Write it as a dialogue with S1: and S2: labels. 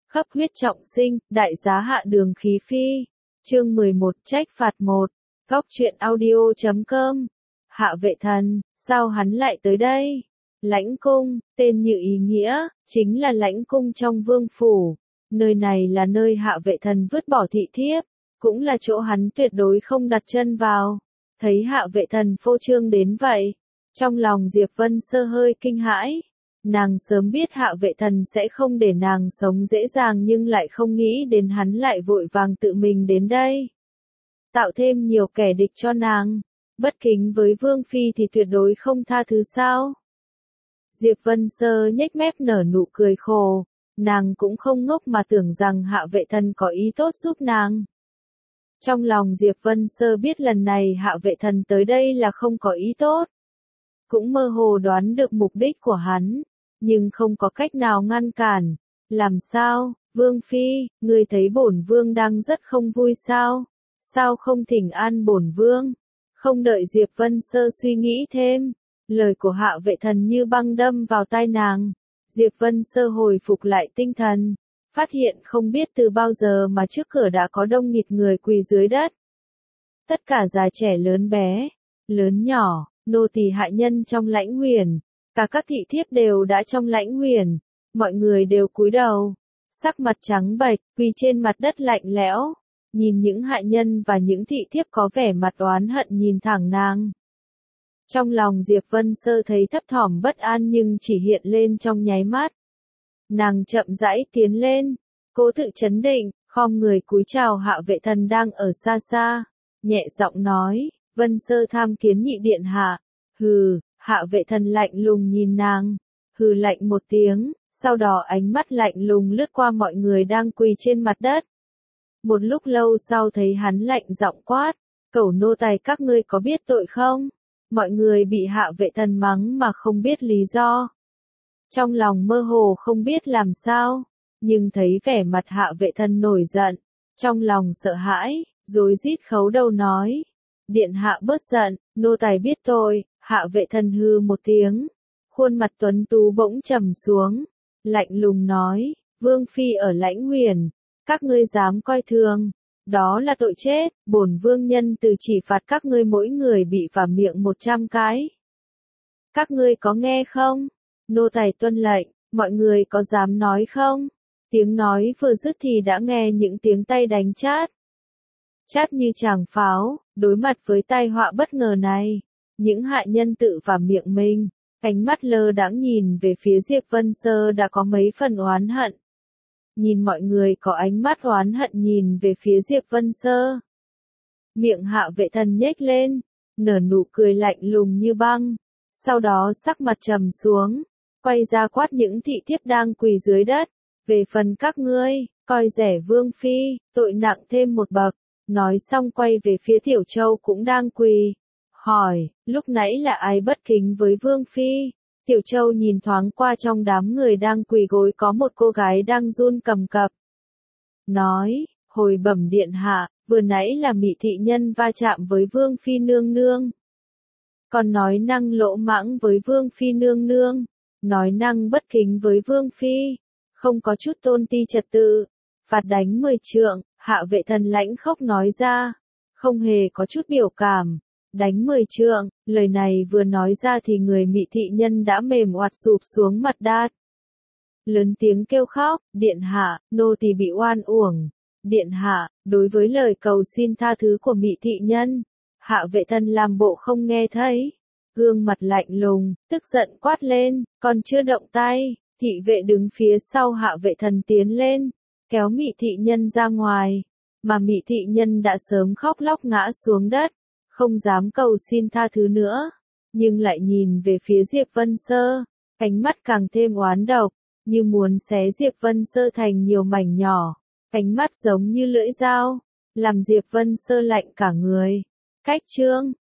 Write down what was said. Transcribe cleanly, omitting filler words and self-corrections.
S1: Khắp huyết trọng sinh, đại giá hạ đường khí phi. Chương 11 trách phạt 1. Góc truyện audio.com. Hạ vệ thần, sao hắn lại tới đây? Lãnh cung, tên như ý nghĩa, chính là lãnh cung trong vương phủ. Nơi này là nơi hạ vệ thần vứt bỏ thị thiếp, cũng là chỗ hắn tuyệt đối không đặt chân vào. Thấy hạ vệ thần phô trương đến vậy, trong lòng Diệp Vân Sơ hơi kinh hãi. Nàng sớm biết hạ vệ thần sẽ không để nàng sống dễ dàng nhưng lại không nghĩ đến hắn lại vội vàng tự mình đến đây. Tạo thêm nhiều kẻ địch cho nàng, bất kính với Vương Phi thì tuyệt đối không tha thứ sao. Diệp Vân Sơ nhếch mép nở nụ cười khổ, nàng cũng không ngốc mà tưởng rằng hạ vệ thần có ý tốt giúp nàng. Trong lòng Diệp Vân Sơ biết lần này hạ vệ thần tới đây là không có ý tốt. Cũng mơ hồ đoán được mục đích của hắn, nhưng không có cách nào ngăn cản. Làm sao, Vương Phi, ngươi thấy bổn Vương đang rất không vui sao? Sao không thỉnh an bổn Vương? Không đợi Diệp Vân Sơ suy nghĩ thêm, lời của hạ vệ thần như băng đâm vào tai nàng. Diệp Vân Sơ hồi phục lại tinh thần, phát hiện không biết từ bao giờ mà trước cửa đã có đông nghịt người quỳ dưới đất. Tất cả già trẻ lớn bé, lớn nhỏ, nô tỳ hạ nhân trong lãnh huyền, cả các thị thiếp đều đã trong lãnh huyền, mọi người đều cúi đầu, sắc mặt trắng bệch, quỳ trên mặt đất lạnh lẽo, nhìn những hạ nhân và những thị thiếp có vẻ mặt oán hận nhìn thẳng nàng. Trong lòng Diệp Vân Sơ thấy thấp thỏm bất an nhưng chỉ hiện lên trong nháy mắt. Nàng chậm rãi tiến lên, cố tự chấn định, khom người cúi chào hạ vệ thần đang ở xa xa, nhẹ giọng nói, Vân Sơ tham kiến nhị điện hạ. Hừ, hạ vệ thần lạnh lùng nhìn nàng, hừ lạnh một tiếng, sau đó ánh mắt lạnh lùng lướt qua mọi người đang quỳ trên mặt đất. Một lúc lâu sau thấy hắn lạnh giọng quát, cẩu nô tài các ngươi có biết tội không? Mọi người bị hạ vệ thần mắng mà không biết lý do. Trong lòng mơ hồ không biết làm sao, nhưng thấy vẻ mặt hạ vệ thần nổi giận, trong lòng sợ hãi, rối rít khấu đầu nói. Điện hạ bớt giận, nô tài biết tội. Hạ vệ thần hư một tiếng, khuôn mặt tuấn tú bỗng trầm xuống, lạnh lùng nói, Vương Phi ở lãnh huyền, các ngươi dám coi thường, đó là tội chết, bổn Vương nhân từ chỉ phạt các ngươi mỗi người bị phả miệng 100 cái. Các ngươi có nghe không? Nô tài tuân lệnh, mọi người có dám nói không? Tiếng nói vừa dứt thì đã nghe những tiếng tay đánh chát. Chát như tràng pháo, đối mặt với tai họa bất ngờ này. Những hạ nhân tự vào miệng mình, ánh mắt lơ đãng nhìn về phía Diệp Vân Sơ đã có mấy phần oán hận. Nhìn mọi người có ánh mắt oán hận nhìn về phía Diệp Vân Sơ. Miệng hạ vệ thần nhếch lên, nở nụ cười lạnh lùng như băng, sau đó sắc mặt trầm xuống, quay ra quát những thị thiếp đang quỳ dưới đất. Về phần các ngươi, coi rẻ Vương Phi, tội nặng thêm một bậc. Nói xong quay về phía Tiểu Châu cũng đang quỳ. Hỏi, lúc nãy là ai bất kính với Vương Phi? Tiểu Châu nhìn thoáng qua trong đám người đang quỳ gối có một cô gái đang run cầm cập. Nói, hồi bẩm điện hạ, vừa nãy là Mị thị nhân va chạm với Vương Phi nương nương. Còn nói năng lỗ mãng với Vương Phi nương nương, nói năng bất kính với Vương Phi, không có chút tôn ti trật tự, phạt đánh 10 trượng, hạ vệ thần lãnh khốc nói ra, không hề có chút biểu cảm. Đánh 10 trượng, lời này vừa nói ra thì người Mị thị nhân đã mềm oặt sụp xuống mặt đất. Lớn tiếng kêu khóc, điện hạ, nô tỳ bị oan uổng. Điện hạ, đối với lời cầu xin tha thứ của Mị thị nhân, hạ vệ thần làm bộ không nghe thấy. Gương mặt lạnh lùng, tức giận quát lên, còn chưa động tay, thị vệ đứng phía sau hạ vệ thần tiến lên, kéo Mị thị nhân ra ngoài, mà Mị thị nhân đã sớm khóc lóc ngã xuống đất. Không dám cầu xin tha thứ nữa, nhưng lại nhìn về phía Diệp Vân Sơ, ánh mắt càng thêm oán độc, như muốn xé Diệp Vân Sơ thành nhiều mảnh nhỏ, ánh mắt giống như lưỡi dao, làm Diệp Vân Sơ lạnh cả người. Cách chương,